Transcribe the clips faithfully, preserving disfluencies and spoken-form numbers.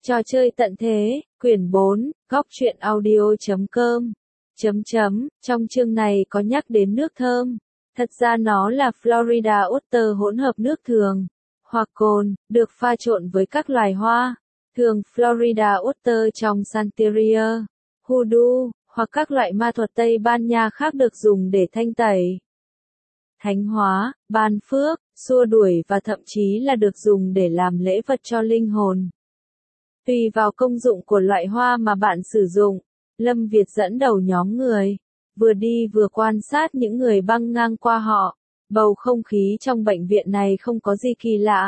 Trò chơi tận thế, quyển bốn, góc truyện audio chấm com. Chấm chấm, trong chương này có nhắc đến nước thơm. Thật ra nó là Florida Water hỗn hợp nước thường, hoặc cồn, được pha trộn với các loài hoa. Thường Florida Water trong Santeria, Hoodoo, hoặc các loại ma thuật Tây Ban Nha khác được dùng để thanh tẩy, thánh hóa, ban phước, xua đuổi và thậm chí là được dùng để làm lễ vật cho linh hồn. Tùy vào công dụng của loại hoa mà bạn sử dụng, Lâm Việt dẫn đầu nhóm người, vừa đi vừa quan sát những người băng ngang qua họ. Bầu không khí trong bệnh viện này không có gì kỳ lạ.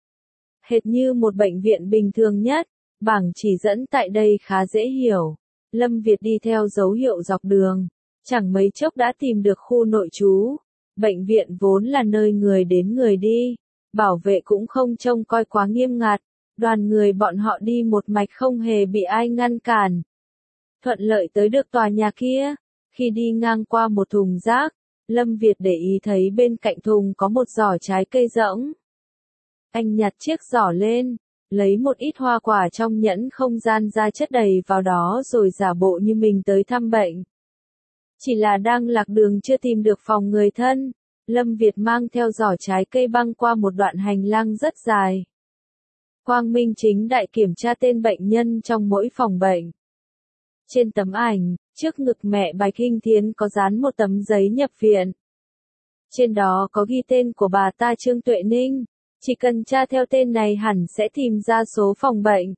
Hệt như một bệnh viện bình thường nhất, bảng chỉ dẫn tại đây khá dễ hiểu. Lâm Việt đi theo dấu hiệu dọc đường, chẳng mấy chốc đã tìm được khu nội trú. Bệnh viện vốn là nơi người đến người đi, bảo vệ cũng không trông coi quá nghiêm ngặt. Đoàn người bọn họ đi một mạch không hề bị ai ngăn cản. Thuận lợi tới được tòa nhà kia. Khi đi ngang qua một thùng rác, Lâm Việt để ý thấy bên cạnh thùng có một giỏ trái cây rỗng. Anh nhặt chiếc giỏ lên, lấy một ít hoa quả trong nhẫn không gian ra chất đầy vào đó rồi giả bộ như mình tới thăm bệnh. Chỉ là đang lạc đường chưa tìm được phòng người thân, Lâm Việt mang theo giỏ trái cây băng qua một đoạn hành lang rất dài. Quang Minh chính đại kiểm tra tên bệnh nhân trong mỗi phòng bệnh. Trên tấm ảnh, trước ngực mẹ Bạch Hinh Thiến có dán một tấm giấy nhập viện. Trên đó có ghi tên của bà ta Trương Tuệ Ninh, chỉ cần tra theo tên này hẳn sẽ tìm ra số phòng bệnh.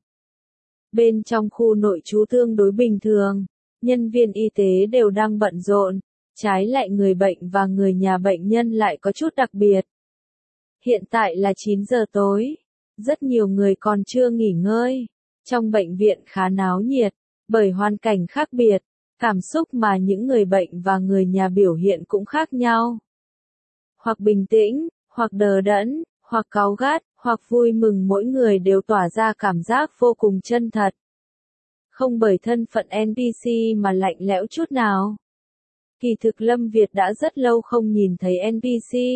Bên trong khu nội trú tương đối bình thường, nhân viên y tế đều đang bận rộn, trái lại người bệnh và người nhà bệnh nhân lại có chút đặc biệt. Hiện tại là chín giờ tối. Rất nhiều người còn chưa nghỉ ngơi. Trong bệnh viện khá náo nhiệt, bởi hoàn cảnh khác biệt, cảm xúc mà những người bệnh và người nhà biểu hiện cũng khác nhau. Hoặc bình tĩnh, hoặc đờ đẫn, hoặc cáu gắt, hoặc vui mừng, mỗi người đều tỏa ra cảm giác vô cùng chân thật. Không bởi thân phận en pê xê mà lạnh lẽo chút nào. Kỳ thực Lâm Việt đã rất lâu không nhìn thấy en pê xê.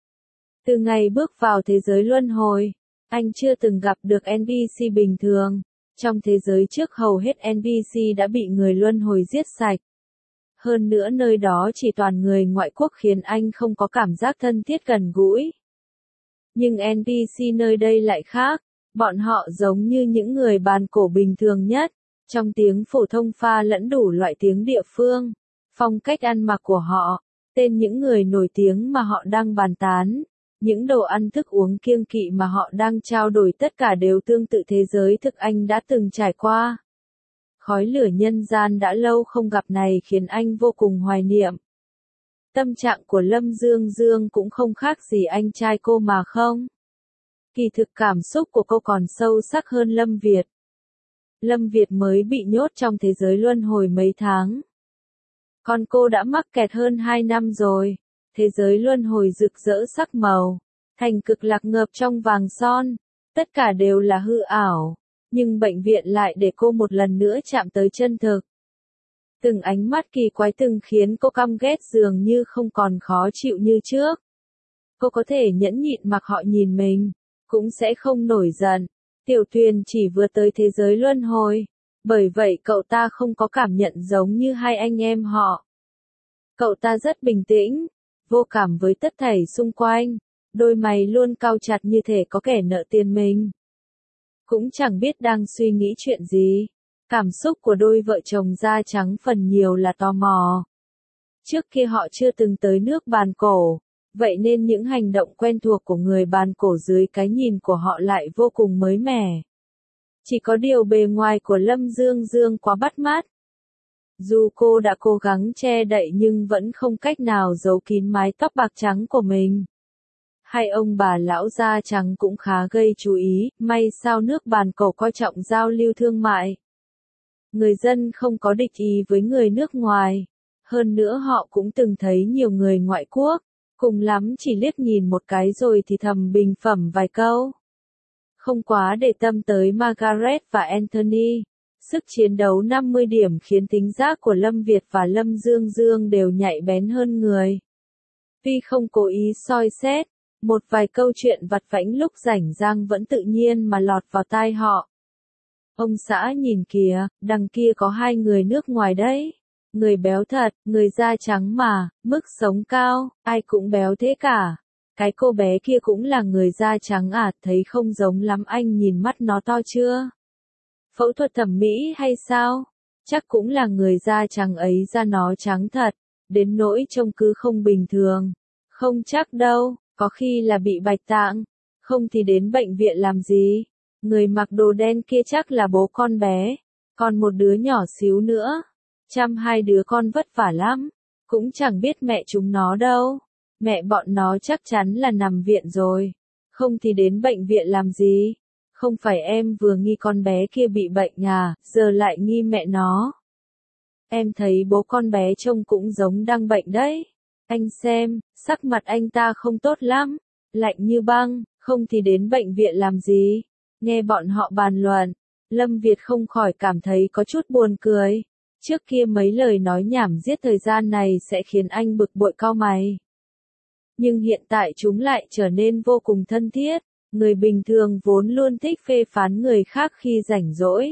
Từ ngày bước vào thế giới luân hồi, anh chưa từng gặp được en pê xê bình thường. Trong thế giới trước hầu hết en pê xê đã bị người luân hồi giết sạch. Hơn nữa nơi đó chỉ toàn người ngoại quốc khiến anh không có cảm giác thân thiết gần gũi. Nhưng en pê xê nơi đây lại khác, bọn họ giống như những người bàn cổ bình thường nhất, trong tiếng phổ thông pha lẫn đủ loại tiếng địa phương, phong cách ăn mặc của họ, tên những người nổi tiếng mà họ đang bàn tán. Những đồ ăn thức uống kiêng kỵ mà họ đang trao đổi tất cả đều tương tự thế giới thực anh đã từng trải qua. Khói lửa nhân gian đã lâu không gặp này khiến anh vô cùng hoài niệm. Tâm trạng của Lâm Dương Dương cũng không khác gì anh trai cô mà không. Kỳ thực cảm xúc của cô còn sâu sắc hơn Lâm Việt. Lâm Việt mới bị nhốt trong thế giới luân hồi mấy tháng. Còn cô đã mắc kẹt hơn hai năm rồi. Thế giới luân hồi rực rỡ sắc màu, thành cực lạc ngập trong vàng son, tất cả đều là hư ảo, nhưng bệnh viện lại để cô một lần nữa chạm tới chân thực. Từng ánh mắt kỳ quái từng khiến cô căm ghét dường như không còn khó chịu như trước. Cô có thể nhẫn nhịn mặc họ nhìn mình, cũng sẽ không nổi giận. Tiểu Tuyền chỉ vừa tới thế giới luân hồi, bởi vậy cậu ta không có cảm nhận giống như hai anh em họ. Cậu ta rất bình tĩnh, vô cảm với tất thảy xung quanh, đôi mày luôn cau chặt như thể có kẻ nợ tiền mình. Cũng chẳng biết đang suy nghĩ chuyện gì. Cảm xúc của đôi vợ chồng da trắng phần nhiều là tò mò. Trước kia họ chưa từng tới nước bàn cổ, vậy nên những hành động quen thuộc của người bàn cổ dưới cái nhìn của họ lại vô cùng mới mẻ. Chỉ có điều bề ngoài của Lâm Dương Dương quá bắt mắt. Dù cô đã cố gắng che đậy nhưng vẫn không cách nào giấu kín mái tóc bạc trắng của mình. Hai ông bà lão da trắng cũng khá gây chú ý, may sao nước bàn cổ coi trọng giao lưu thương mại. Người dân không có địch ý với người nước ngoài. Hơn nữa họ cũng từng thấy nhiều người ngoại quốc, cùng lắm chỉ liếc nhìn một cái rồi thì thầm bình phẩm vài câu. Không quá để tâm tới Margaret và Anthony. Sức chiến đấu năm mươi điểm khiến tính giác của Lâm Việt và Lâm Dương Dương đều nhạy bén hơn người. Tuy không cố ý soi xét, một vài câu chuyện vặt vãnh lúc rảnh rang vẫn tự nhiên mà lọt vào tai họ. Ông xã nhìn kìa, đằng kia có hai người nước ngoài đấy. Người béo thật, người da trắng mà, mức sống cao, ai cũng béo thế cả. Cái cô bé kia cũng là người da trắng à, thấy không giống lắm, anh nhìn mắt nó to chưa? Phẫu thuật thẩm mỹ hay sao? Chắc cũng là người da trắng ấy, da nó trắng thật, đến nỗi trông cứ không bình thường. Không chắc đâu, có khi là bị bạch tạng, không thì đến bệnh viện làm gì. Người mặc đồ đen kia chắc là bố con bé, còn một đứa nhỏ xíu nữa. Chăm hai đứa con vất vả lắm, cũng chẳng biết mẹ chúng nó đâu. Mẹ bọn nó chắc chắn là nằm viện rồi, không thì đến bệnh viện làm gì. Không phải em vừa nghi con bé kia bị bệnh à, giờ lại nghi mẹ nó. Em thấy bố con bé trông cũng giống đang bệnh đấy. Anh xem, sắc mặt anh ta không tốt lắm, lạnh như băng, không thì đến bệnh viện làm gì. Nghe bọn họ bàn luận, Lâm Việt không khỏi cảm thấy có chút buồn cười. Trước kia mấy lời nói nhảm giết thời gian này sẽ khiến anh bực bội cau mày. Nhưng hiện tại chúng lại trở nên vô cùng thân thiết. Người bình thường vốn luôn thích phê phán người khác khi rảnh rỗi.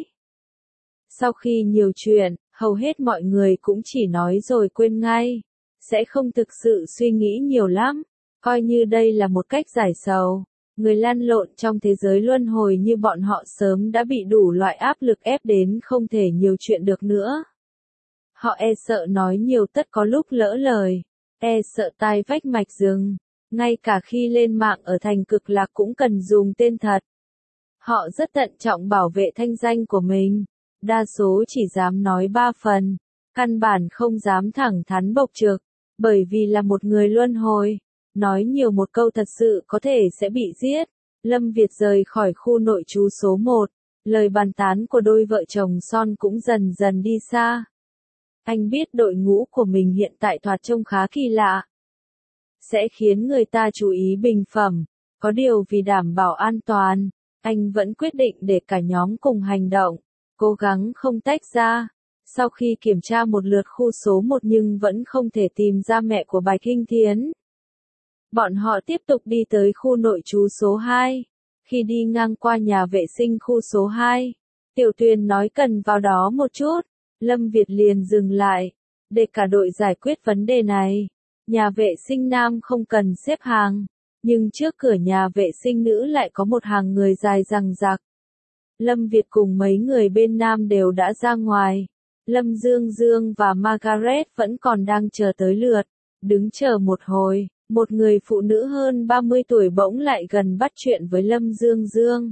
Sau khi nhiều chuyện, hầu hết mọi người cũng chỉ nói rồi quên ngay. Sẽ không thực sự suy nghĩ nhiều lắm. Coi như đây là một cách giải sầu. Người lăn lộn trong thế giới luân hồi như bọn họ sớm đã bị đủ loại áp lực ép đến không thể nhiều chuyện được nữa. Họ e sợ nói nhiều tất có lúc lỡ lời. E sợ tai vách mạch rừng. Ngay cả khi lên mạng ở thành cực lạc cũng cần dùng tên thật. Họ rất tận trọng bảo vệ thanh danh của mình. Đa số chỉ dám nói ba phần. Căn bản không dám thẳng thắn bộc trực. Bởi vì là một người luân hồi. Nói nhiều một câu thật sự có thể sẽ bị giết. Lâm Việt rời khỏi khu nội trú số một. Lời bàn tán của đôi vợ chồng son cũng dần dần đi xa. Anh biết đội ngũ của mình hiện tại thoạt trông khá kỳ lạ. Sẽ khiến người ta chú ý bình phẩm. Có điều vì đảm bảo an toàn, anh vẫn quyết định để cả nhóm cùng hành động. Cố gắng không tách ra. Sau khi kiểm tra một lượt khu số một nhưng vẫn không thể tìm ra mẹ của Bạch Hinh Thiến. Bọn họ tiếp tục đi tới khu nội trú số hai. Khi đi ngang qua nhà vệ sinh khu số hai, Tiểu Tuyền nói cần vào đó một chút. Lâm Việt liền dừng lại, để cả đội giải quyết vấn đề này. Nhà vệ sinh nam không cần xếp hàng, nhưng trước cửa nhà vệ sinh nữ lại có một hàng người dài dằng dặc. Lâm Việt cùng mấy người bên nam đều đã ra ngoài. Lâm Dương Dương và Margaret vẫn còn đang chờ tới lượt. Đứng chờ một hồi, một người phụ nữ hơn ba mươi tuổi bỗng lại gần bắt chuyện với Lâm Dương Dương.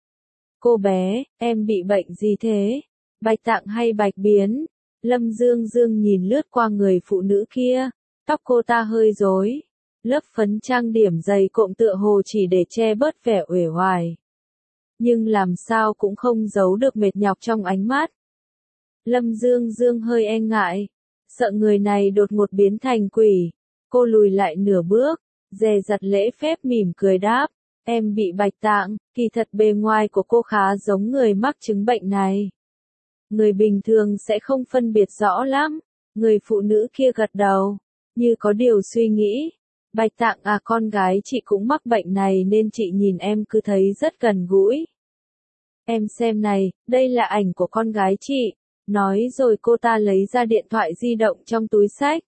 Cô bé, em bị bệnh gì thế? Bạch tạng hay bạch biến? Lâm Dương Dương nhìn lướt qua người phụ nữ kia. Tóc cô ta hơi rối. Lớp phấn trang điểm dày cộm tựa hồ chỉ để che bớt vẻ uể oải. Nhưng làm sao cũng không giấu được mệt nhọc trong ánh mắt. Lâm Dương Dương hơi e ngại. Sợ người này đột ngột biến thành quỷ. Cô lùi lại nửa bước. Dè dặt lễ phép mỉm cười đáp. Em bị bạch tạng. Kỳ thật bề ngoài của cô khá giống người mắc chứng bệnh này. Người bình thường sẽ không phân biệt rõ lắm. Người phụ nữ kia gật đầu, như có điều suy nghĩ. Bạch tạng à, con gái chị cũng mắc bệnh này nên chị nhìn em cứ thấy rất gần gũi. Em xem này, đây là ảnh của con gái chị. Nói rồi cô ta lấy ra điện thoại di động trong túi xách.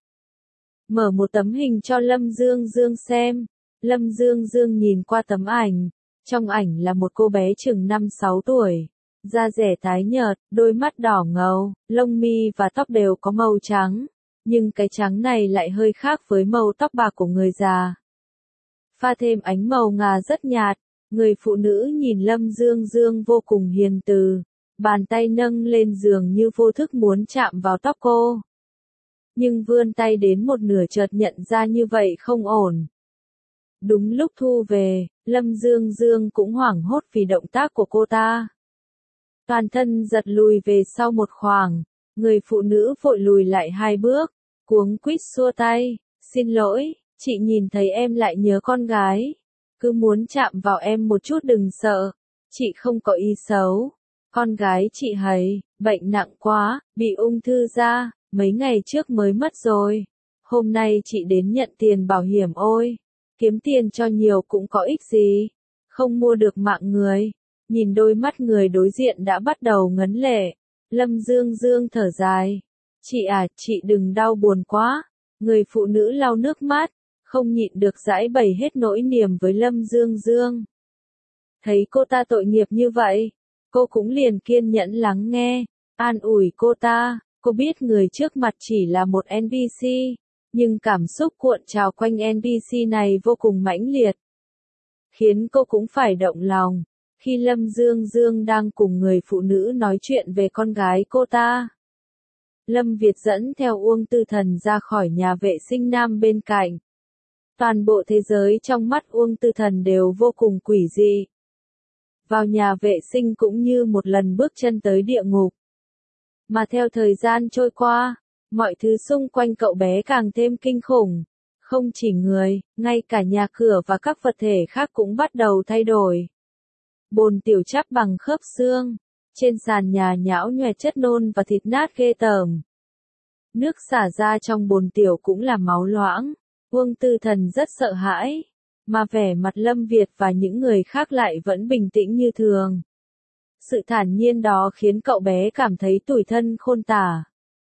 Mở một tấm hình cho Lâm Dương Dương xem. Lâm Dương Dương nhìn qua tấm ảnh. Trong ảnh là một cô bé chừng năm sáu tuổi. Da rẻ tái nhợt, đôi mắt đỏ ngầu, lông mi và tóc đều có màu trắng. Nhưng cái trắng này lại hơi khác với màu tóc bạc của người già. Pha thêm ánh màu ngà rất nhạt. Người phụ nữ nhìn Lâm Dương Dương vô cùng hiền từ. Bàn tay nâng lên giường như vô thức muốn chạm vào tóc cô. Nhưng vươn tay đến một nửa chợt nhận ra như vậy không ổn. Đúng lúc thu về, Lâm Dương Dương cũng hoảng hốt vì động tác của cô ta. Toàn thân giật lùi về sau một khoảng. Người phụ nữ vội lùi lại hai bước. Cuống quýt xua tay. Xin lỗi, chị nhìn thấy em lại nhớ con gái. Cứ muốn chạm vào em một chút đừng sợ. Chị không có ý xấu. Con gái chị hầy, bệnh nặng quá, bị ung thư da, mấy ngày trước mới mất rồi. Hôm nay chị đến nhận tiền bảo hiểm ôi. Kiếm tiền cho nhiều cũng có ích gì. Không mua được mạng người. Nhìn đôi mắt người đối diện đã bắt đầu ngấn lệ. Lâm Dương Dương thở dài. Chị à, chị đừng đau buồn quá. Người phụ nữ lau nước mắt, không nhịn được giãi bày hết nỗi niềm với Lâm Dương Dương. Thấy cô ta tội nghiệp như vậy, cô cũng liền kiên nhẫn lắng nghe, an ủi cô ta. Cô biết người trước mặt chỉ là một en pê xê, nhưng cảm xúc cuộn trào quanh en pê xê này vô cùng mãnh liệt, khiến cô cũng phải động lòng. Khi Lâm Dương Dương đang cùng người phụ nữ nói chuyện về con gái cô ta, Lâm Việt dẫn theo Uông Tư Thần ra khỏi nhà vệ sinh nam bên cạnh. Toàn bộ thế giới trong mắt Uông Tư Thần đều vô cùng quỷ dị. Vào nhà vệ sinh cũng như một lần bước chân tới địa ngục. Mà theo thời gian trôi qua, mọi thứ xung quanh cậu bé càng thêm kinh khủng. Không chỉ người, ngay cả nhà cửa và các vật thể khác cũng bắt đầu thay đổi. Bồn tiểu chắp bằng khớp xương, trên sàn nhà nhão nhoẹt chất nôn và thịt nát ghê tởm. Nước xả ra trong bồn tiểu cũng là máu loãng. Uông Tư Thần rất sợ hãi, mà vẻ mặt Lâm Việt và những người khác lại vẫn bình tĩnh như thường. Sự thản nhiên đó khiến cậu bé cảm thấy tủi thân khôn tả.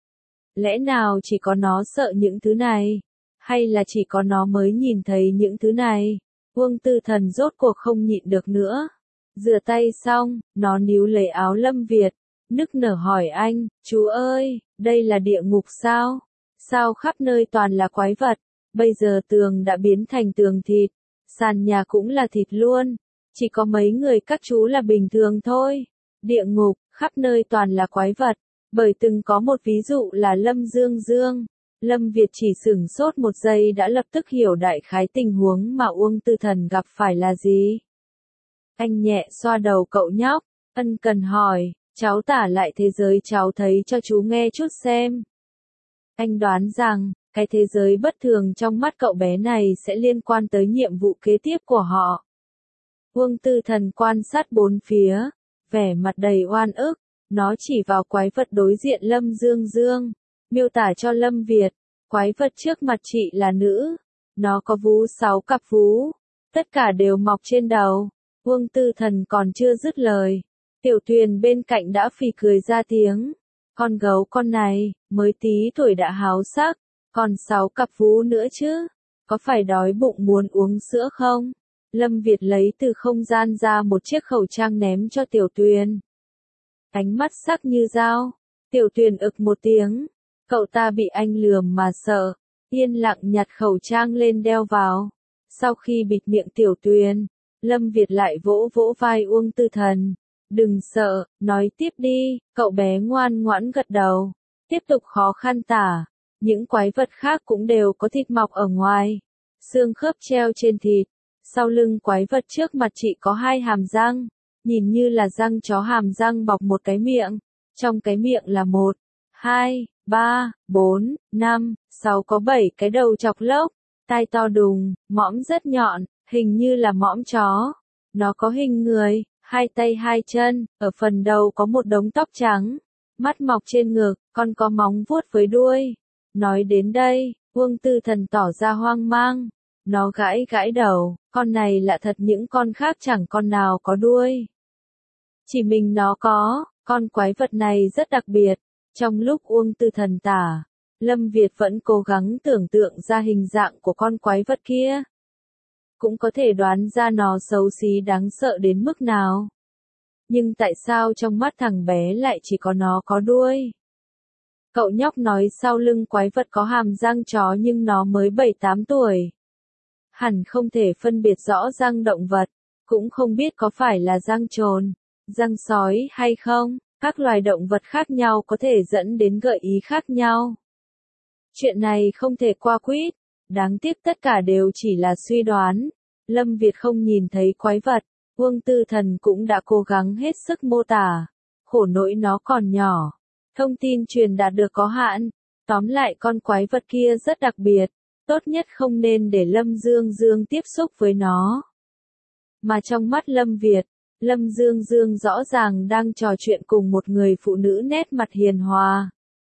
Lẽ nào chỉ có nó sợ những thứ này? Hay là chỉ có nó mới nhìn thấy những thứ này? Uông Tư Thần rốt cuộc không nhịn được nữa. Rửa tay xong, nó níu lấy áo Lâm Việt, nức nở hỏi anh, chú ơi, đây là địa ngục sao? Sao khắp nơi toàn là quái vật? Bây giờ tường đã biến thành tường thịt, sàn nhà cũng là thịt luôn. Chỉ có mấy người các chú là bình thường thôi. Địa ngục, khắp nơi toàn là quái vật. Bởi từng có một ví dụ là Lâm Dương Dương. Lâm Việt chỉ sửng sốt một giây đã lập tức hiểu đại khái tình huống mà Uông Tư Thần gặp phải là gì. Anh nhẹ xoa đầu cậu nhóc, ân cần hỏi, cháu tả lại thế giới cháu thấy cho chú nghe chút xem. Anh đoán rằng, cái thế giới bất thường trong mắt cậu bé này sẽ liên quan tới nhiệm vụ kế tiếp của họ. Uông Tư Thần quan sát bốn phía, vẻ mặt đầy oan ức, nó chỉ vào quái vật đối diện Lâm Dương Dương, miêu tả cho Lâm Việt, quái vật trước mặt chị là nữ, nó có vú sáu cặp vú, tất cả đều mọc trên đầu. Uông Tư Thần còn chưa dứt lời, Tiểu Tuyền bên cạnh đã phì cười ra tiếng, con gấu con này, mới tí tuổi đã háo sắc, còn sáu cặp vú nữa chứ, có phải đói bụng muốn uống sữa không? Lâm Việt lấy từ không gian ra một chiếc khẩu trang ném cho Tiểu Tuyền. Ánh mắt sắc như dao, Tiểu Tuyền ực một tiếng, cậu ta bị anh lườm mà sợ, yên lặng nhặt khẩu trang lên đeo vào. Sau khi bịt miệng Tiểu Tuyền, Lâm Việt lại vỗ vỗ vai Uông Tư Thần, đừng sợ, nói tiếp đi. Cậu bé ngoan ngoãn gật đầu, tiếp tục khó khăn tả, những quái vật khác cũng đều có thịt mọc ở ngoài, xương khớp treo trên thịt. Sau lưng quái vật trước mặt chị có hai hàm răng, nhìn như là răng chó, hàm răng bọc một cái miệng, trong cái miệng là một, hai, ba, bốn, năm, sáu có bảy cái đầu chọc lốc, tai to đùng, mõm rất nhọn, hình như là mõm chó. Nó có hình người, hai tay hai chân, ở phần đầu có một đống tóc trắng, mắt mọc trên ngực, còn có móng vuốt với đuôi. Nói đến đây, Uông Tư Thần tỏ ra hoang mang. Nó gãi gãi đầu, con này lạ thật, những con khác chẳng con nào có đuôi. Chỉ mình nó có, con quái vật này rất đặc biệt. Trong lúc Uông Tư Thần tả, Lâm Việt vẫn cố gắng tưởng tượng ra hình dạng của con quái vật kia. Cũng có thể đoán ra nó xấu xí đáng sợ đến mức nào. Nhưng tại sao trong mắt thằng bé lại chỉ có nó có đuôi? Cậu nhóc nói sau lưng quái vật có hàm răng chó nhưng nó mới bảy tám tuổi. Hẳn không thể phân biệt rõ răng động vật, cũng không biết có phải là răng trồn, răng sói hay không. Các loài động vật khác nhau có thể dẫn đến gợi ý khác nhau. Chuyện này không thể qua quýt, đáng tiếc tất cả đều chỉ là suy đoán. Lâm Việt không nhìn thấy quái vật, Uông Tư Thần cũng đã cố gắng hết sức mô tả. Khổ nỗi nó còn nhỏ, thông tin truyền đạt được có hạn. Tóm lại con quái vật kia rất đặc biệt, tốt nhất không nên để Lâm Dương Dương tiếp xúc với nó. Mà trong mắt Lâm Việt, Lâm Dương Dương rõ ràng đang trò chuyện cùng một người phụ nữ nét mặt hiền hòa.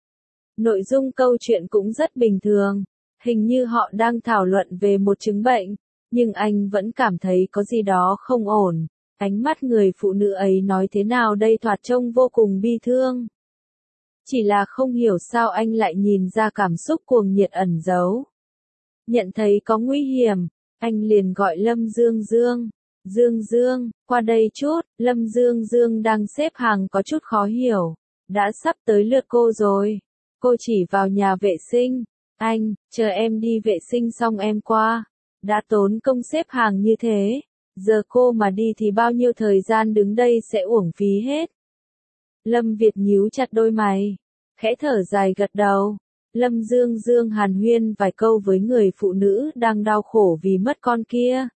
Nội dung câu chuyện cũng rất bình thường, hình như họ đang thảo luận về một chứng bệnh, nhưng anh vẫn cảm thấy có gì đó không ổn. Ánh mắt người phụ nữ ấy nói thế nào đây thoạt trông vô cùng bi thương. Chỉ là không hiểu sao anh lại nhìn ra cảm xúc cuồng nhiệt ẩn giấu. Nhận thấy có nguy hiểm, anh liền gọi Lâm Dương Dương. Dương Dương, qua đây chút, Lâm Dương Dương đang xếp hàng có chút khó hiểu. Đã sắp tới lượt cô rồi. Cô chỉ vào nhà vệ sinh. Anh, chờ em đi vệ sinh xong em qua. Đã tốn công xếp hàng như thế. Giờ cô mà đi thì bao nhiêu thời gian đứng đây sẽ uổng phí hết. Lâm Việt nhíu chặt đôi mày. Khẽ thở dài gật đầu. Lâm Dương Dương hàn huyên vài câu với người phụ nữ đang đau khổ vì mất con kia.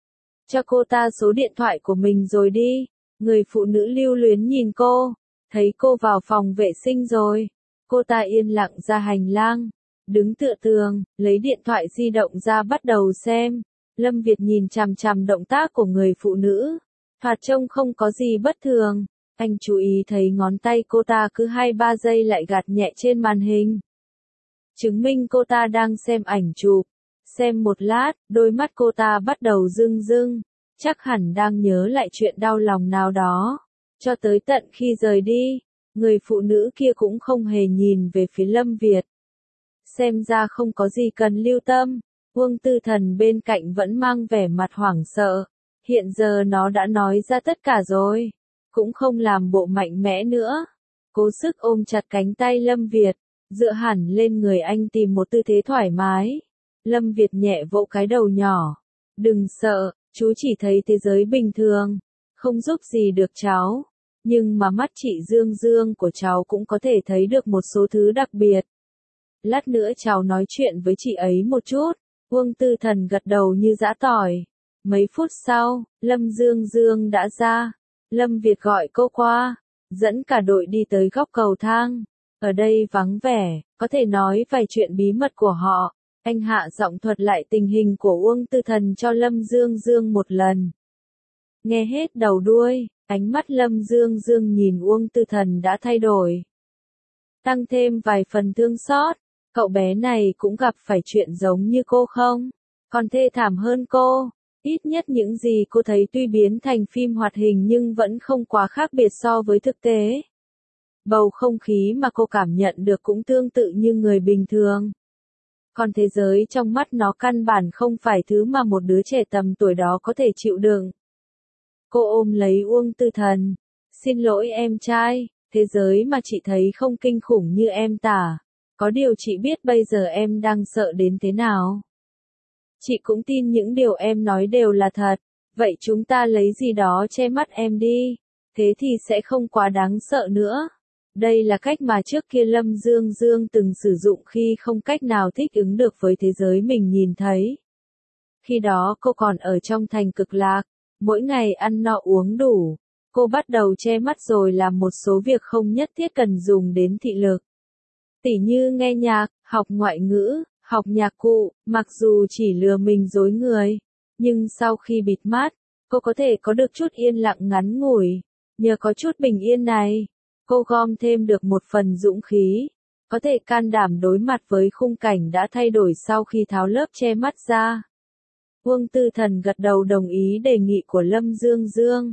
Cho cô ta số điện thoại của mình rồi đi. Người phụ nữ lưu luyến nhìn cô. Thấy cô vào phòng vệ sinh rồi. Cô ta yên lặng ra hành lang. Đứng tựa tường, lấy điện thoại di động ra bắt đầu xem. Lâm Việt nhìn chằm chằm động tác của người phụ nữ. Thoạt trông không có gì bất thường. Anh chú ý thấy ngón tay cô ta cứ hai ba giây lại gạt nhẹ trên màn hình. Chứng minh cô ta đang xem ảnh chụp. Xem một lát, đôi mắt cô ta bắt đầu rưng rưng. Chắc hẳn đang nhớ lại chuyện đau lòng nào đó. Cho tới tận khi rời đi, người phụ nữ kia cũng không hề nhìn về phía Lâm Việt. Xem ra không có gì cần lưu tâm. Uông Tư Thần bên cạnh vẫn mang vẻ mặt hoảng sợ. Hiện giờ nó đã nói ra tất cả rồi. Cũng không làm bộ mạnh mẽ nữa. Cố sức ôm chặt cánh tay Lâm Việt. Dựa hẳn lên người anh tìm một tư thế thoải mái. Lâm Việt nhẹ vỗ cái đầu nhỏ. Đừng sợ, chú chỉ thấy thế giới bình thường. Không giúp gì được cháu. Nhưng mà mắt chị Dương Dương của cháu cũng có thể thấy được một số thứ đặc biệt. Lát nữa cháu nói chuyện với chị ấy một chút. Uông Tư Thần gật đầu như giã tỏi. Mấy phút sau, Lâm Dương Dương đã ra. Lâm Việt gọi cô qua. Dẫn cả đội đi tới góc cầu thang. Ở đây vắng vẻ, có thể nói vài chuyện bí mật của họ. Anh hạ giọng thuật lại tình hình của Uông Tư Thần cho Lâm Dương Dương một lần. Nghe hết đầu đuôi, ánh mắt Lâm Dương Dương nhìn Uông Tư Thần đã thay đổi. Tăng thêm vài phần thương xót. Cậu bé này cũng gặp phải chuyện giống như cô không? Còn thê thảm hơn cô. Ít nhất những gì cô thấy tuy biến thành phim hoạt hình nhưng vẫn không quá khác biệt so với thực tế. Bầu không khí mà cô cảm nhận được cũng tương tự như người bình thường. Còn thế giới trong mắt nó căn bản không phải thứ mà một đứa trẻ tầm tuổi đó có thể chịu đựng. Cô ôm lấy Uông Tư Thần. Xin lỗi em trai, thế giới mà chị thấy không kinh khủng như em tả. Có điều chị biết bây giờ em đang sợ đến thế nào. Chị cũng tin những điều em nói đều là thật. Vậy chúng ta lấy gì đó che mắt em đi. Thế thì sẽ không quá đáng sợ nữa. Đây là cách mà trước kia Lâm Dương Dương từng sử dụng khi không cách nào thích ứng được với thế giới mình nhìn thấy. Khi đó cô còn ở trong thành Cực Lạc. Mỗi ngày ăn no uống đủ. Cô bắt đầu che mắt rồi làm một số việc không nhất thiết cần dùng đến thị lực. Tỉ như nghe nhạc, học ngoại ngữ, học nhạc cụ, mặc dù chỉ lừa mình dối người. Nhưng sau khi bịt mắt, cô có thể có được chút yên lặng ngắn ngủi. Nhờ có chút bình yên này, cô gom thêm được một phần dũng khí. Có thể can đảm đối mặt với khung cảnh đã thay đổi sau khi tháo lớp che mắt ra. Uông Tư Thần gật đầu đồng ý đề nghị của Lâm Dương Dương.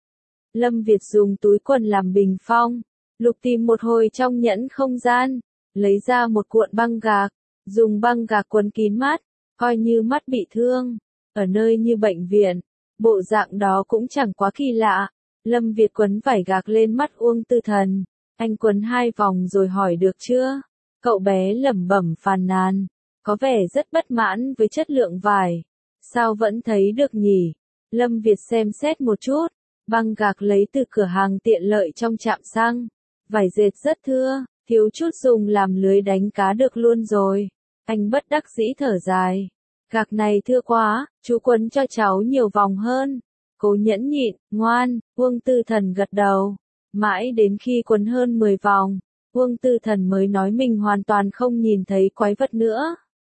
Lâm Việt dùng túi quần làm bình phong. Lục tìm một hồi trong nhẫn không gian. Lấy ra một cuộn băng gạc. Dùng băng gạc quấn kín mắt. Coi như mắt bị thương. Ở nơi như bệnh viện. Bộ dạng đó cũng chẳng quá kỳ lạ. Lâm Việt quấn vải gạc lên mắt Uông Tư Thần. Anh quấn hai vòng rồi hỏi được chưa? Cậu bé lẩm bẩm phàn nàn. Có vẻ rất bất mãn với chất lượng vải. Sao vẫn thấy được nhỉ? Lâm Việt xem xét một chút. Băng gạc lấy từ cửa hàng tiện lợi trong trạm xăng. Vải dệt rất thưa, thiếu chút dùng làm lưới đánh cá được luôn rồi. Anh bất đắc dĩ thở dài. Gạc này thưa quá, chú quấn cho cháu nhiều vòng hơn. Cố nhẫn nhịn, ngoan, Uông Tư Thần gật đầu. Mãi đến khi quấn hơn mười vòng, Uông Tư Thần mới nói mình hoàn toàn không nhìn thấy quái vật nữa.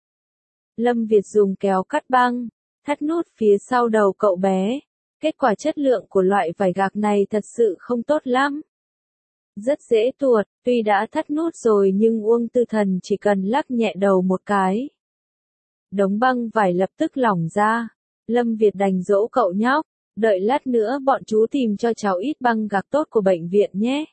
Lâm Việt dùng kéo cắt băng, thắt nút phía sau đầu cậu bé. Kết quả chất lượng của loại vải gạc này thật sự không tốt lắm. Rất dễ tuột, tuy đã thắt nút rồi nhưng Uông Tư Thần chỉ cần lắc nhẹ đầu một cái. Đống băng vải lập tức lỏng ra. Lâm Việt đành dỗ cậu nhóc. Đợi lát nữa bọn chú tìm cho cháu ít băng gạc tốt của bệnh viện nhé.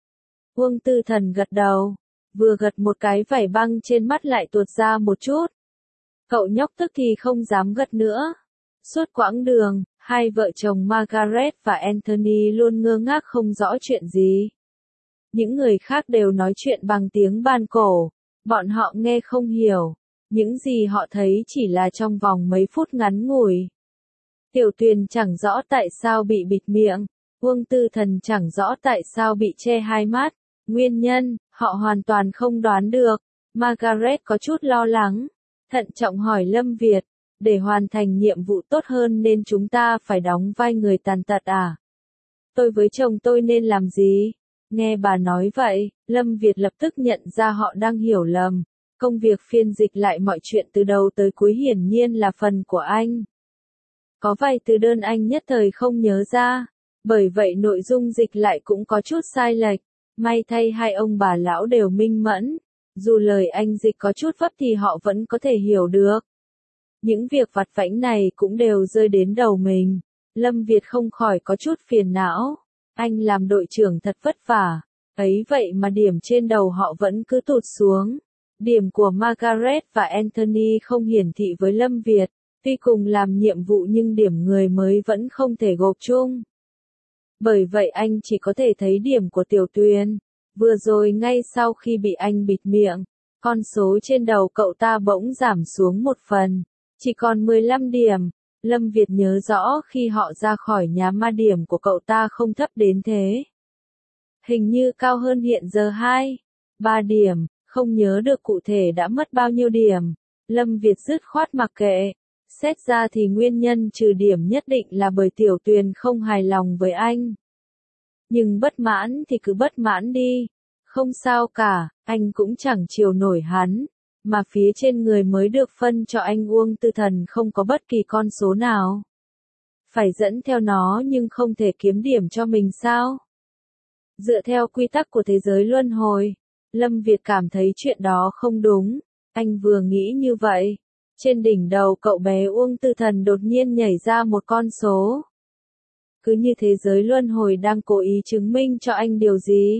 Uông Tư Thần gật đầu, vừa gật một cái vảy băng trên mắt lại tuột ra một chút. Cậu nhóc tức thì không dám gật nữa. Suốt quãng đường, hai vợ chồng Margaret và Anthony luôn ngơ ngác không rõ chuyện gì. Những người khác đều nói chuyện bằng tiếng ban cổ, bọn họ nghe không hiểu. Những gì họ thấy chỉ là trong vòng mấy phút ngắn ngủi. Tiểu Tuyền chẳng rõ tại sao bị bịt miệng, Uông Tư Thần chẳng rõ tại sao bị che hai mắt. Nguyên nhân, họ hoàn toàn không đoán được. Margaret có chút lo lắng, thận trọng hỏi Lâm Việt, để hoàn thành nhiệm vụ tốt hơn nên chúng ta phải đóng vai người tàn tật à? Tôi với chồng tôi nên làm gì? Nghe bà nói vậy, Lâm Việt lập tức nhận ra họ đang hiểu lầm. Công việc phiên dịch lại mọi chuyện từ đầu tới cuối hiển nhiên là phần của anh. Có vài từ đơn anh nhất thời không nhớ ra, bởi vậy nội dung dịch lại cũng có chút sai lệch. May thay hai ông bà lão đều minh mẫn, dù lời anh dịch có chút vấp thì họ vẫn có thể hiểu được. Những việc vặt vãnh này cũng đều rơi đến đầu mình. Lâm Việt không khỏi có chút phiền não. Anh làm đội trưởng thật vất vả, ấy vậy mà điểm trên đầu họ vẫn cứ tụt xuống. Điểm của Margaret và Anthony không hiển thị với Lâm Việt, tuy cùng làm nhiệm vụ nhưng điểm người mới vẫn không thể gộp chung. Bởi vậy anh chỉ có thể thấy điểm của Tiểu Tuyền. Vừa rồi ngay sau khi bị anh bịt miệng, con số trên đầu cậu ta bỗng giảm xuống một phần, chỉ còn mười lăm điểm. Lâm Việt nhớ rõ khi họ ra khỏi nhà ma điểm của cậu ta không thấp đến thế. Hình như cao hơn hiện giờ hai, ba điểm, không nhớ được cụ thể đã mất bao nhiêu điểm. Lâm Việt dứt khoát mặc kệ. Xét ra thì nguyên nhân trừ điểm nhất định là bởi Tiểu Tuyền không hài lòng với anh. Nhưng bất mãn thì cứ bất mãn đi. Không sao cả, anh cũng chẳng chiều nổi hắn. Mà phía trên người mới được phân cho anh Uông Tư Thần không có bất kỳ con số nào. Phải dẫn theo nó nhưng không thể kiếm điểm cho mình sao? Dựa theo quy tắc của thế giới luân hồi, Lâm Việt cảm thấy chuyện đó không đúng. Anh vừa nghĩ như vậy. Trên đỉnh đầu cậu bé Uông Tư Thần đột nhiên nhảy ra một con số. Cứ như thế giới luân hồi đang cố ý chứng minh cho anh điều gì?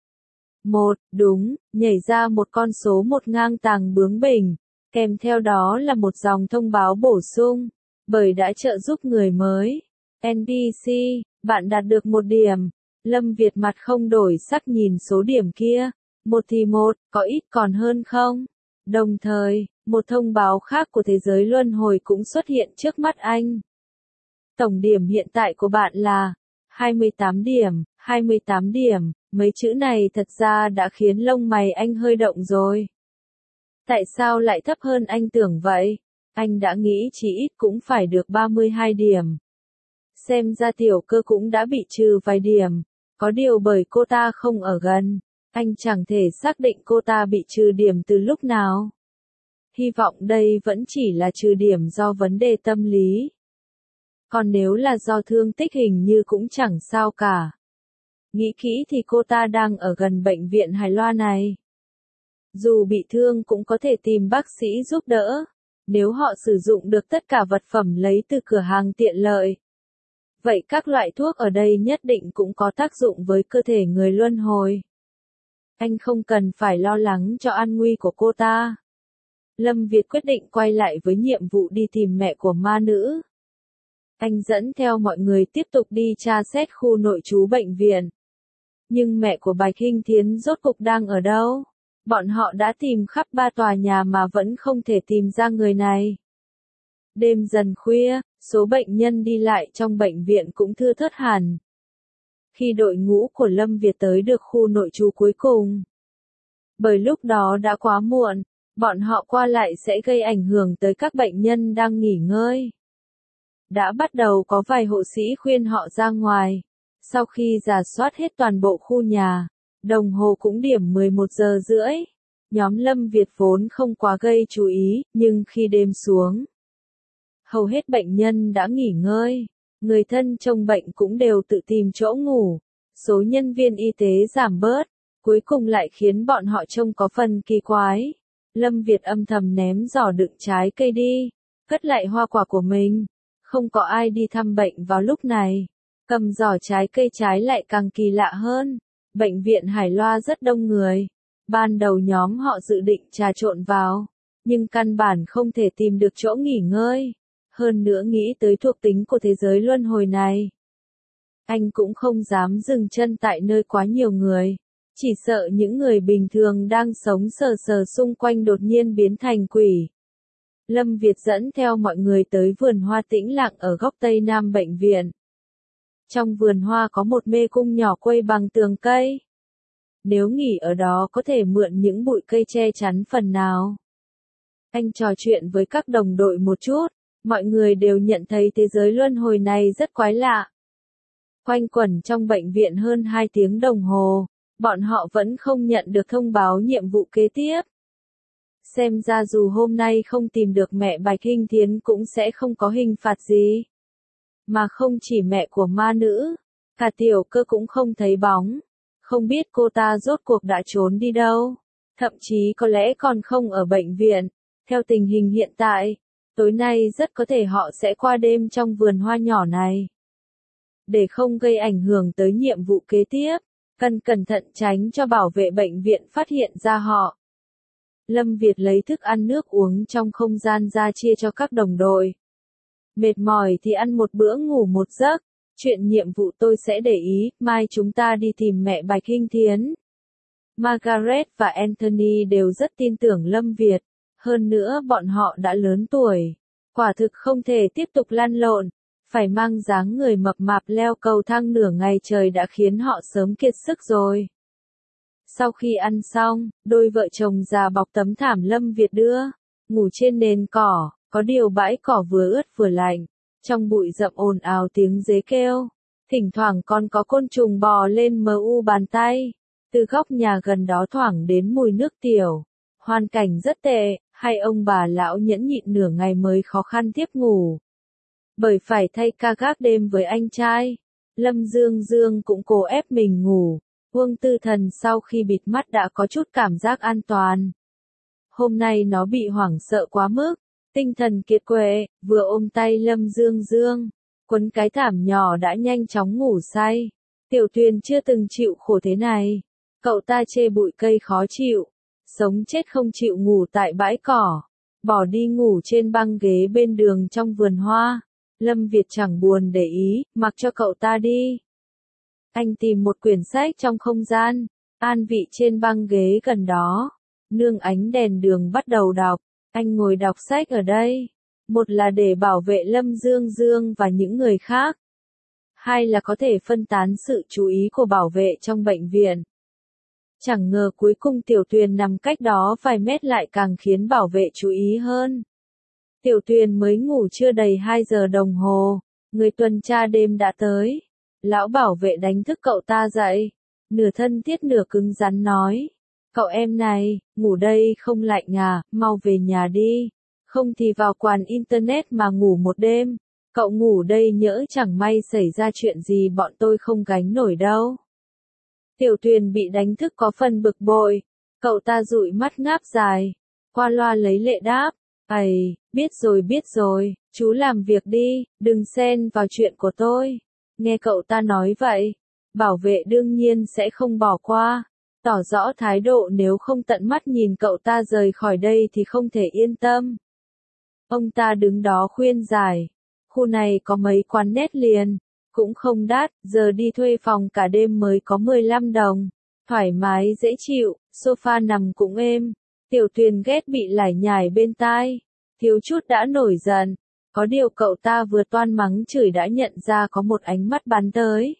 Một, đúng, nhảy ra một con số một ngang tàng bướng bỉnh, kèm theo đó là một dòng thông báo bổ sung, bởi đã trợ giúp người mới. en pê xê, bạn đạt được một điểm. Lâm Việt mặt không đổi sắc nhìn số điểm kia. Một thì một, có ít còn hơn không? Đồng thời, một thông báo khác của thế giới luân hồi cũng xuất hiện trước mắt anh. Tổng điểm hiện tại của bạn là hai mươi tám điểm, hai mươi tám điểm, mấy chữ này thật ra đã khiến lông mày anh hơi động rồi. Tại sao lại thấp hơn anh tưởng vậy? Anh đã nghĩ chỉ ít cũng phải được ba mươi hai điểm. Xem ra Tiểu Cơ cũng đã bị trừ vài điểm, có điều bởi cô ta không ở gần, anh chẳng thể xác định cô ta bị trừ điểm từ lúc nào. Hy vọng đây vẫn chỉ là trừ điểm do vấn đề tâm lý. Còn nếu là do thương tích hình như cũng chẳng sao cả. Nghĩ kỹ thì cô ta đang ở gần bệnh viện Hài Loa này. Dù bị thương cũng có thể tìm bác sĩ giúp đỡ, nếu họ sử dụng được tất cả vật phẩm lấy từ cửa hàng tiện lợi. Vậy các loại thuốc ở đây nhất định cũng có tác dụng với cơ thể người luân hồi. Anh không cần phải lo lắng cho an nguy của cô ta. Lâm Việt quyết định quay lại với nhiệm vụ đi tìm mẹ của ma nữ. Anh dẫn theo mọi người tiếp tục đi tra xét khu nội trú bệnh viện. Nhưng mẹ của Bạch Hinh Thiến rốt cục đang ở đâu? Bọn họ đã tìm khắp ba tòa nhà mà vẫn không thể tìm ra người này. Đêm dần khuya, số bệnh nhân đi lại trong bệnh viện cũng thưa thớt hẳn. Khi đội ngũ của Lâm Việt tới được khu nội trú cuối cùng. Bởi lúc đó đã quá muộn, bọn họ qua lại sẽ gây ảnh hưởng tới các bệnh nhân đang nghỉ ngơi. Đã bắt đầu có vài hộ sĩ khuyên họ ra ngoài. Sau khi rà soát hết toàn bộ khu nhà, đồng hồ cũng điểm mười một giờ rưỡi. Nhóm Lâm Việt vốn không quá gây chú ý, nhưng khi đêm xuống, hầu hết bệnh nhân đã nghỉ ngơi. Người thân trông bệnh cũng đều tự tìm chỗ ngủ. Số nhân viên y tế giảm bớt, cuối cùng lại khiến bọn họ trông có phần kỳ quái. Lâm Việt âm thầm ném giỏ đựng trái cây đi, cất lại hoa quả của mình. Không có ai đi thăm bệnh vào lúc này. Cầm giỏ trái cây trái lại càng kỳ lạ hơn. Bệnh viện Hải Loa rất đông người. Ban đầu nhóm họ dự định trà trộn vào, nhưng căn bản không thể tìm được chỗ nghỉ ngơi. Hơn nữa nghĩ tới thuộc tính của thế giới luân hồi này. Anh cũng không dám dừng chân tại nơi quá nhiều người. Chỉ sợ những người bình thường đang sống sờ sờ xung quanh đột nhiên biến thành quỷ. Lâm Việt dẫn theo mọi người tới vườn hoa tĩnh lặng ở góc tây nam bệnh viện. Trong vườn hoa có một mê cung nhỏ quây bằng tường cây. Nếu nghỉ ở đó có thể mượn những bụi cây che chắn phần nào. Anh trò chuyện với các đồng đội một chút, mọi người đều nhận thấy thế giới luân hồi này rất quái lạ. Quanh quẩn trong bệnh viện hơn hai tiếng đồng hồ, bọn họ vẫn không nhận được thông báo nhiệm vụ kế tiếp. Xem ra dù hôm nay không tìm được mẹ Bạch Hinh Thiến cũng sẽ không có hình phạt gì. Mà không chỉ mẹ của ma nữ, cả Tiểu Cơ cũng không thấy bóng. Không biết cô ta rốt cuộc đã trốn đi đâu. Thậm chí có lẽ còn không ở bệnh viện. Theo tình hình hiện tại, tối nay rất có thể họ sẽ qua đêm trong vườn hoa nhỏ này. Để không gây ảnh hưởng tới nhiệm vụ kế tiếp, cần cẩn thận tránh cho bảo vệ bệnh viện phát hiện ra họ. Lâm Việt lấy thức ăn nước uống trong không gian ra chia cho các đồng đội. Mệt mỏi thì ăn một bữa ngủ một giấc. Chuyện nhiệm vụ tôi sẽ để ý, mai chúng ta đi tìm mẹ Bạch Hinh Thiến. Margaret và Anthony đều rất tin tưởng Lâm Việt. Hơn nữa bọn họ đã lớn tuổi. Quả thực không thể tiếp tục lăn lộn. Phải mang dáng người mập mạp leo cầu thang nửa ngày trời đã khiến họ sớm kiệt sức rồi. Sau khi ăn xong, đôi vợ chồng già bọc tấm thảm Lâm Việt đưa. Ngủ trên nền cỏ, có điều bãi cỏ vừa ướt vừa lạnh. Trong bụi rậm ồn ào tiếng dế kêu. Thỉnh thoảng còn có côn trùng bò lên mờ u bàn tay. Từ góc nhà gần đó thoảng đến mùi nước tiểu. Hoàn cảnh rất tệ, hai ông bà lão nhẫn nhịn nửa ngày mới khó khăn tiếp ngủ. Bởi phải thay ca gác đêm với anh trai. Lâm Dương Dương cũng cố ép mình ngủ. Uông Tư Thần sau khi bịt mắt đã có chút cảm giác an toàn. Hôm nay nó bị hoảng sợ quá mức. Tinh thần kiệt quệ, vừa ôm tay Lâm Dương Dương, quấn cái thảm nhỏ đã nhanh chóng ngủ say. Tiểu Tuyền chưa từng chịu khổ thế này. Cậu ta chê bụi cây khó chịu, sống chết không chịu ngủ tại bãi cỏ, bỏ đi ngủ trên băng ghế bên đường trong vườn hoa. Lâm Việt chẳng buồn để ý, mặc cho cậu ta đi. Anh tìm một quyển sách trong không gian, an vị trên băng ghế gần đó, nương ánh đèn đường bắt đầu đọc. Anh ngồi đọc sách ở đây, một là để bảo vệ Lâm Dương Dương và những người khác, hai là có thể phân tán sự chú ý của bảo vệ trong bệnh viện. Chẳng ngờ cuối cùng Tiểu Tuyền nằm cách đó vài mét lại càng khiến bảo vệ chú ý hơn. Tiểu Tuyền mới ngủ chưa đầy hai giờ đồng hồ, người tuần tra đêm đã tới. Lão bảo vệ đánh thức cậu ta dậy, nửa thân thiết nửa cứng rắn nói. Cậu em này, ngủ đây không lạnh à, mau về nhà đi. Không thì vào quán internet mà ngủ một đêm. Cậu ngủ đây nhỡ chẳng may xảy ra chuyện gì bọn tôi không gánh nổi đâu. Tiểu Tuyền bị đánh thức có phần bực bội. Cậu ta dụi mắt ngáp dài. Qua loa lấy lệ đáp. Ây, biết rồi biết rồi, chú làm việc đi, đừng xen vào chuyện của tôi. Nghe cậu ta nói vậy, bảo vệ đương nhiên sẽ không bỏ qua. Tỏ rõ thái độ nếu không tận mắt nhìn cậu ta rời khỏi đây thì không thể yên tâm. Ông ta đứng đó khuyên giải. Khu này có mấy quán nét liền, cũng không đắt, giờ đi thuê phòng cả đêm mới có mười lăm đồng. Thoải mái dễ chịu, sofa nằm cũng êm. Tiểu Tuyền ghét bị lải nhải bên tai, thiếu chút đã nổi giận. Có điều cậu ta vừa toan mắng chửi đã nhận ra có một ánh mắt bắn tới.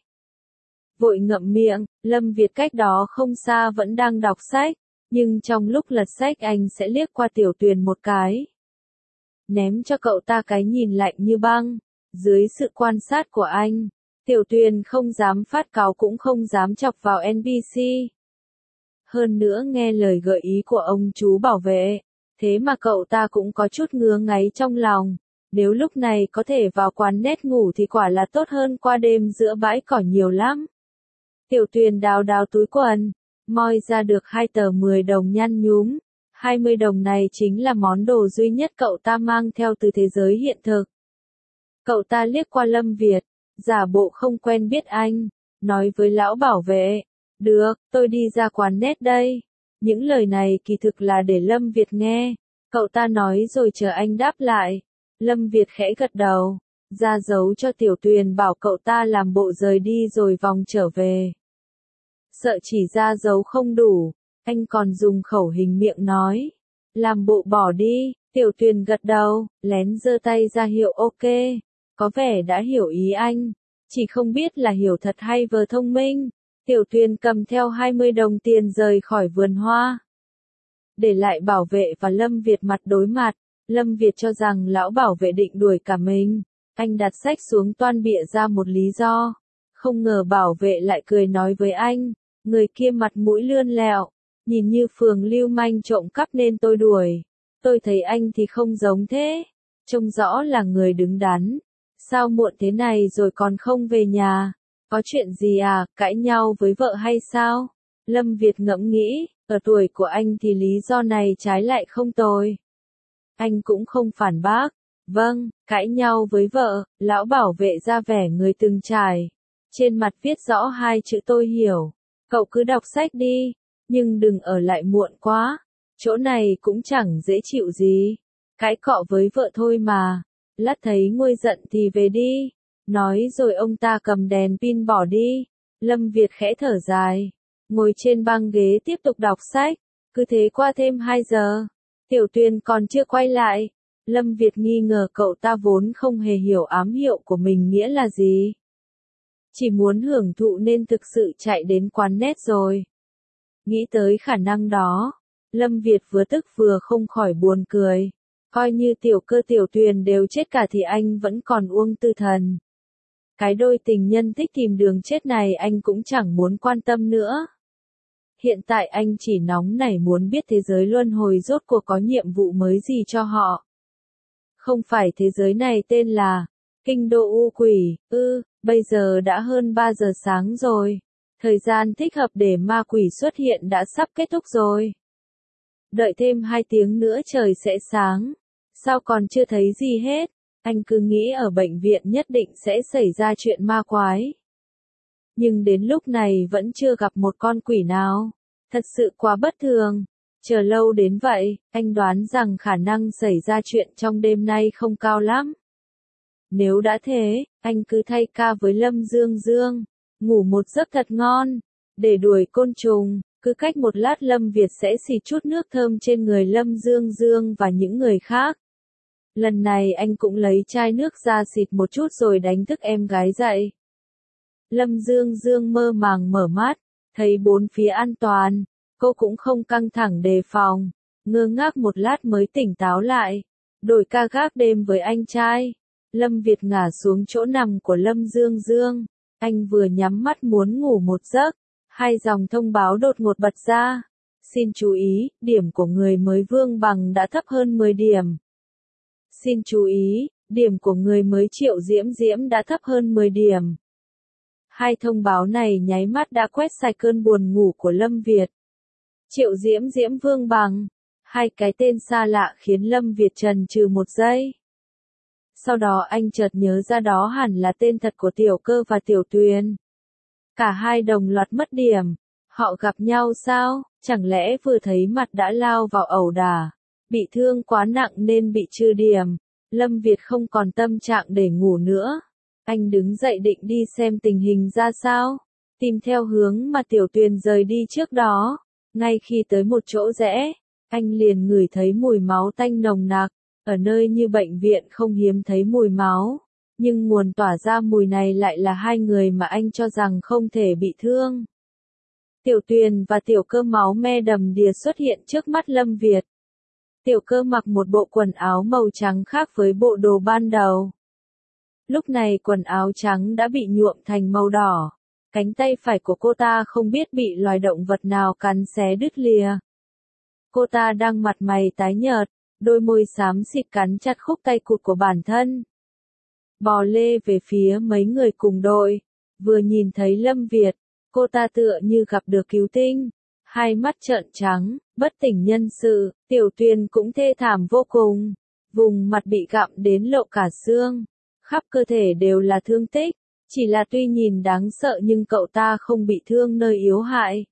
Vội ngậm miệng, Lâm Việt cách đó không xa vẫn đang đọc sách, nhưng trong lúc lật sách anh sẽ liếc qua Tiểu Tuyền một cái. Ném cho cậu ta cái nhìn lạnh như băng. Dưới sự quan sát của anh, Tiểu Tuyền không dám phát cáu cũng không dám chọc vào en pê xê. Hơn nữa nghe lời gợi ý của ông chú bảo vệ, thế mà cậu ta cũng có chút ngứa ngáy trong lòng. Nếu lúc này có thể vào quán nét ngủ thì quả là tốt hơn qua đêm giữa bãi cỏ nhiều lắm. Tiểu Tuyền đào đào túi quần, moi ra được hai tờ mười đồng nhăn nhúm. hai mươi đồng này chính là món đồ duy nhất cậu ta mang theo từ thế giới hiện thực. Cậu ta liếc qua Lâm Việt, giả bộ không quen biết anh, nói với lão bảo vệ, được, tôi đi ra quán net đây. Những lời này kỳ thực là để Lâm Việt nghe, cậu ta nói rồi chờ anh đáp lại. Lâm Việt khẽ gật đầu, ra dấu cho Tiểu Tuyền bảo cậu ta làm bộ rời đi rồi vòng trở về. Sợ chỉ ra dấu không đủ, anh còn dùng khẩu hình miệng nói, làm bộ bỏ đi. Tiểu Tuyền gật đầu, lén giơ tay ra hiệu ok, có vẻ đã hiểu ý anh, chỉ không biết là hiểu thật hay vờ thông minh. Tiểu Tuyền cầm theo hai mươi đồng tiền rời khỏi vườn hoa, để lại bảo vệ và Lâm Việt mặt đối mặt. Lâm Việt cho rằng lão bảo vệ định đuổi cả mình, anh đặt sách xuống toan bịa ra một lý do, không ngờ bảo vệ lại cười nói với anh, người kia mặt mũi lươn lẹo, nhìn như phường lưu manh trộm cắp nên tôi đuổi. Tôi thấy anh thì không giống thế, trông rõ là người đứng đắn. Sao muộn thế này rồi còn không về nhà? Có chuyện gì à, cãi nhau với vợ hay sao? Lâm Việt ngẫm nghĩ, ở tuổi của anh thì lý do này trái lại không tồi. Anh cũng không phản bác. Vâng, cãi nhau với vợ, lão bảo vệ ra vẻ người từng trải. Trên mặt viết rõ hai chữ tôi hiểu. Cậu cứ đọc sách đi, nhưng đừng ở lại muộn quá. Chỗ này cũng chẳng dễ chịu gì. Cãi cọ với vợ thôi mà. Lát thấy nguôi giận thì về đi. Nói rồi ông ta cầm đèn pin bỏ đi. Lâm Việt khẽ thở dài, ngồi trên băng ghế tiếp tục đọc sách. Cứ thế qua thêm hai giờ. Tiểu Tuyền còn chưa quay lại. Lâm Việt nghi ngờ cậu ta vốn không hề hiểu ám hiệu của mình nghĩa là gì. Chỉ muốn hưởng thụ nên thực sự chạy đến quán net rồi. Nghĩ tới khả năng đó, Lâm Việt vừa tức vừa không khỏi buồn cười. Coi như Tiểu Cơ Tiểu Tuyền đều chết cả thì anh vẫn còn Uông Tư Thần. Cái đôi tình nhân thích tìm đường chết này anh cũng chẳng muốn quan tâm nữa. Hiện tại anh chỉ nóng nảy muốn biết thế giới luân hồi rốt cuộc có nhiệm vụ mới gì cho họ. Không phải thế giới này tên là Kinh Đô U Quỷ, ư, bây giờ đã hơn ba giờ sáng rồi. Thời gian thích hợp để ma quỷ xuất hiện đã sắp kết thúc rồi. Đợi thêm hai tiếng nữa trời sẽ sáng. Sao còn chưa thấy gì hết? Anh cứ nghĩ ở bệnh viện nhất định sẽ xảy ra chuyện ma quái. Nhưng đến lúc này vẫn chưa gặp một con quỷ nào. Thật sự quá bất thường. Chờ lâu đến vậy, anh đoán rằng khả năng xảy ra chuyện trong đêm nay không cao lắm. Nếu đã thế, anh cứ thay ca với Lâm Dương Dương, ngủ một giấc thật ngon, để đuổi côn trùng. Cứ cách một lát Lâm Việt sẽ xịt chút nước thơm trên người Lâm Dương Dương và những người khác. Lần này anh cũng lấy chai nước ra xịt một chút rồi đánh thức em gái dậy. Lâm Dương Dương mơ màng mở mắt, thấy bốn phía an toàn, cô cũng không căng thẳng đề phòng, ngơ ngác một lát mới tỉnh táo lại, đổi ca gác đêm với anh trai. Lâm Việt ngả xuống chỗ nằm của Lâm Dương Dương, anh vừa nhắm mắt muốn ngủ một giấc, hai dòng thông báo đột ngột bật ra. Xin chú ý, điểm của người mới Vương Bằng đã thấp hơn mười điểm. Xin chú ý, điểm của người mới Triệu Diễm Diễm đã thấp hơn mười điểm. Hai thông báo này nháy mắt đã quét sạch cơn buồn ngủ của Lâm Việt. Triệu Diễm Diễm Vương Bằng, hai cái tên xa lạ khiến Lâm Việt chần chừ một giây. Sau đó anh chợt nhớ ra đó hẳn là tên thật của Tiểu Cơ và Tiểu Tuyền. Cả hai đồng loạt mất điểm. Họ gặp nhau sao? Chẳng lẽ vừa thấy mặt đã lao vào ẩu đả? Bị thương quá nặng nên bị trừ điểm. Lâm Việt không còn tâm trạng để ngủ nữa. Anh đứng dậy định đi xem tình hình ra sao. Tìm theo hướng mà Tiểu Tuyền rời đi trước đó. Ngay khi tới một chỗ rẽ, anh liền ngửi thấy mùi máu tanh nồng nặc. Ở nơi như bệnh viện không hiếm thấy mùi máu. Nhưng nguồn tỏa ra mùi này lại là hai người mà anh cho rằng không thể bị thương. Tiểu Tuyền và Tiểu Cơ máu me đầm đìa xuất hiện trước mắt Lâm Việt. Tiểu Cơ mặc một bộ quần áo màu trắng khác với bộ đồ ban đầu. Lúc này quần áo trắng đã bị nhuộm thành màu đỏ. Cánh tay phải của cô ta không biết bị loài động vật nào cắn xé đứt lìa. Cô ta đang mặt mày tái nhợt, đôi môi xám xịt cắn chặt khúc tay cụt của bản thân. Bò lê về phía mấy người cùng đội. Vừa nhìn thấy Lâm Việt, cô ta tựa như gặp được cứu tinh. Hai mắt trợn trắng, bất tỉnh nhân sự. Tiểu Tuyền cũng thê thảm vô cùng. Vùng mặt bị gặm đến lộ cả xương. khắp cơ thể đều là thương tích, chỉ là tuy nhìn đáng sợ nhưng cậu ta không bị thương nơi yếu hại.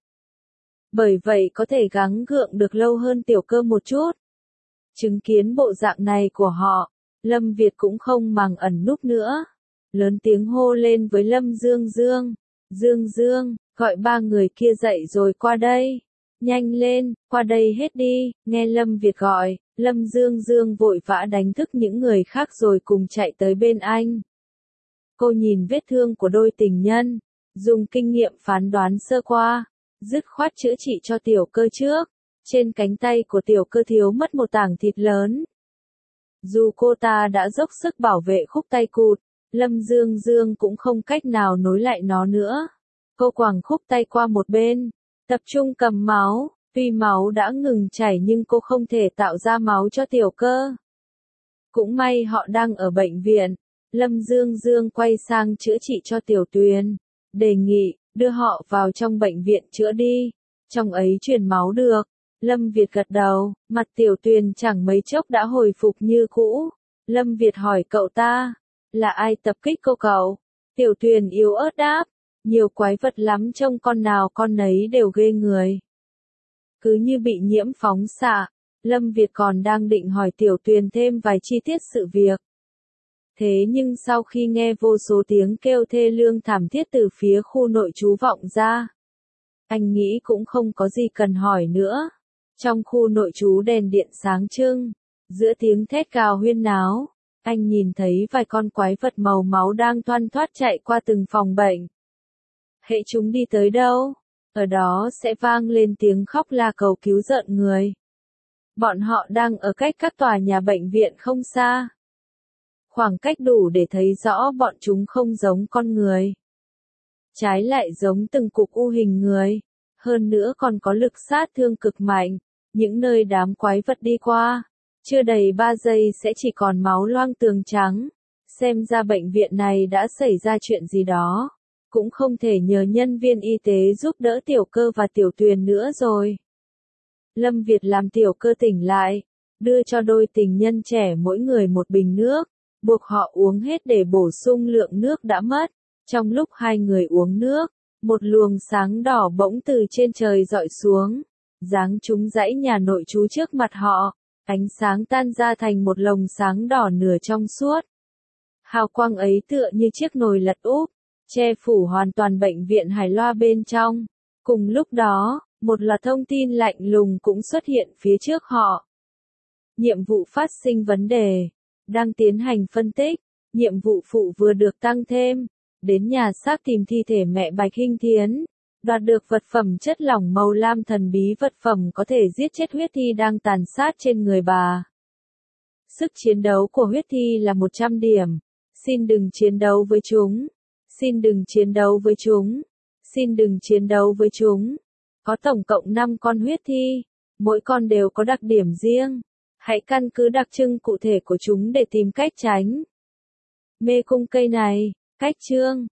Bởi vậy có thể gắng gượng được lâu hơn Tiểu Cơ một chút. Chứng kiến bộ dạng này của họ, Lâm Việt cũng không màng ẩn núp nữa. Lớn tiếng hô lên với Lâm Dương Dương. Dương Dương, gọi ba người kia dậy rồi qua đây. Nhanh lên, qua đây hết đi. Nghe Lâm Việt gọi, Lâm Dương Dương vội vã đánh thức những người khác rồi cùng chạy tới bên anh. Cô nhìn vết thương của đôi tình nhân, dùng kinh nghiệm phán đoán sơ qua, dứt khoát chữa trị cho Tiểu Cơ trước. Trên cánh tay của Tiểu Cơ thiếu mất một tảng thịt lớn. Dù cô ta đã dốc sức bảo vệ khúc tay cụt, Lâm Dương Dương cũng không cách nào nối lại nó nữa. Cô quàng khúc tay qua một bên, tập trung cầm máu, tuy máu đã ngừng chảy nhưng cô không thể tạo ra máu cho Tiểu Cơ. Cũng may họ đang ở bệnh viện, Lâm Dương Dương quay sang chữa trị cho Tiểu Tuyền, đề nghị, đưa họ vào trong bệnh viện chữa đi, trong ấy truyền máu được. Lâm Việt gật đầu, mặt Tiểu Tuyền chẳng mấy chốc đã hồi phục như cũ. Lâm Việt hỏi cậu ta, là ai tập kích cô cậu? Tiểu Tuyền yếu ớt đáp, nhiều quái vật lắm trông con nào con nấy đều ghê người. Cứ như bị nhiễm phóng xạ, Lâm Việt còn đang định hỏi Tiểu Tuyền thêm vài chi tiết sự việc. Thế nhưng sau khi nghe vô số tiếng kêu thê lương thảm thiết từ phía khu nội trú vọng ra, anh nghĩ cũng không có gì cần hỏi nữa. Trong khu nội trú đèn điện sáng trưng, giữa tiếng thét gào huyên náo, anh nhìn thấy vài con quái vật màu máu đang thoăn thoắt chạy qua từng phòng bệnh. Hễ chúng đi tới đâu, ở đó sẽ vang lên tiếng khóc la cầu cứu rợn người. Bọn họ đang ở cách các tòa nhà bệnh viện không xa. Khoảng cách đủ để thấy rõ bọn chúng không giống con người. Trái lại giống từng cục u hình người, hơn nữa còn có lực sát thương cực mạnh. Những nơi đám quái vật đi qua, chưa đầy ba giây sẽ chỉ còn máu loang tường trắng. Xem ra bệnh viện này đã xảy ra chuyện gì đó. Cũng không thể nhờ nhân viên y tế giúp đỡ Tiểu Cơ và Tiểu Tuyền nữa rồi. Lâm Việt làm Tiểu Cơ tỉnh lại, đưa cho đôi tình nhân trẻ mỗi người một bình nước, buộc họ uống hết để bổ sung lượng nước đã mất. Trong lúc hai người uống nước, một luồng sáng đỏ bỗng từ trên trời rọi xuống, giáng trúng dãy nhà nội trú trước mặt họ. Ánh sáng tan ra thành một lồng sáng đỏ nửa trong suốt. Hào quang ấy tựa như chiếc nồi lật úp, che phủ hoàn toàn bệnh viện Hải Loa bên trong. Cùng lúc đó, một loạt thông tin lạnh lùng cũng xuất hiện phía trước họ. Nhiệm vụ phát sinh vấn đề, đang tiến hành phân tích. Nhiệm vụ phụ vừa được tăng thêm, đến nhà xác tìm thi thể mẹ Bạch Hinh Thiến, đoạt được vật phẩm chất lỏng màu lam thần bí. Vật phẩm có thể giết chết huyết thi đang tàn sát trên người bà. Sức chiến đấu của huyết thi là một trăm điểm. Xin đừng chiến đấu với chúng. Xin đừng chiến đấu với chúng. Xin đừng chiến đấu với chúng. Có tổng cộng năm con huyết thi, mỗi con đều có đặc điểm riêng. Hãy căn cứ đặc trưng cụ thể của chúng để tìm cách tránh. Mê cung cây này, cách chương.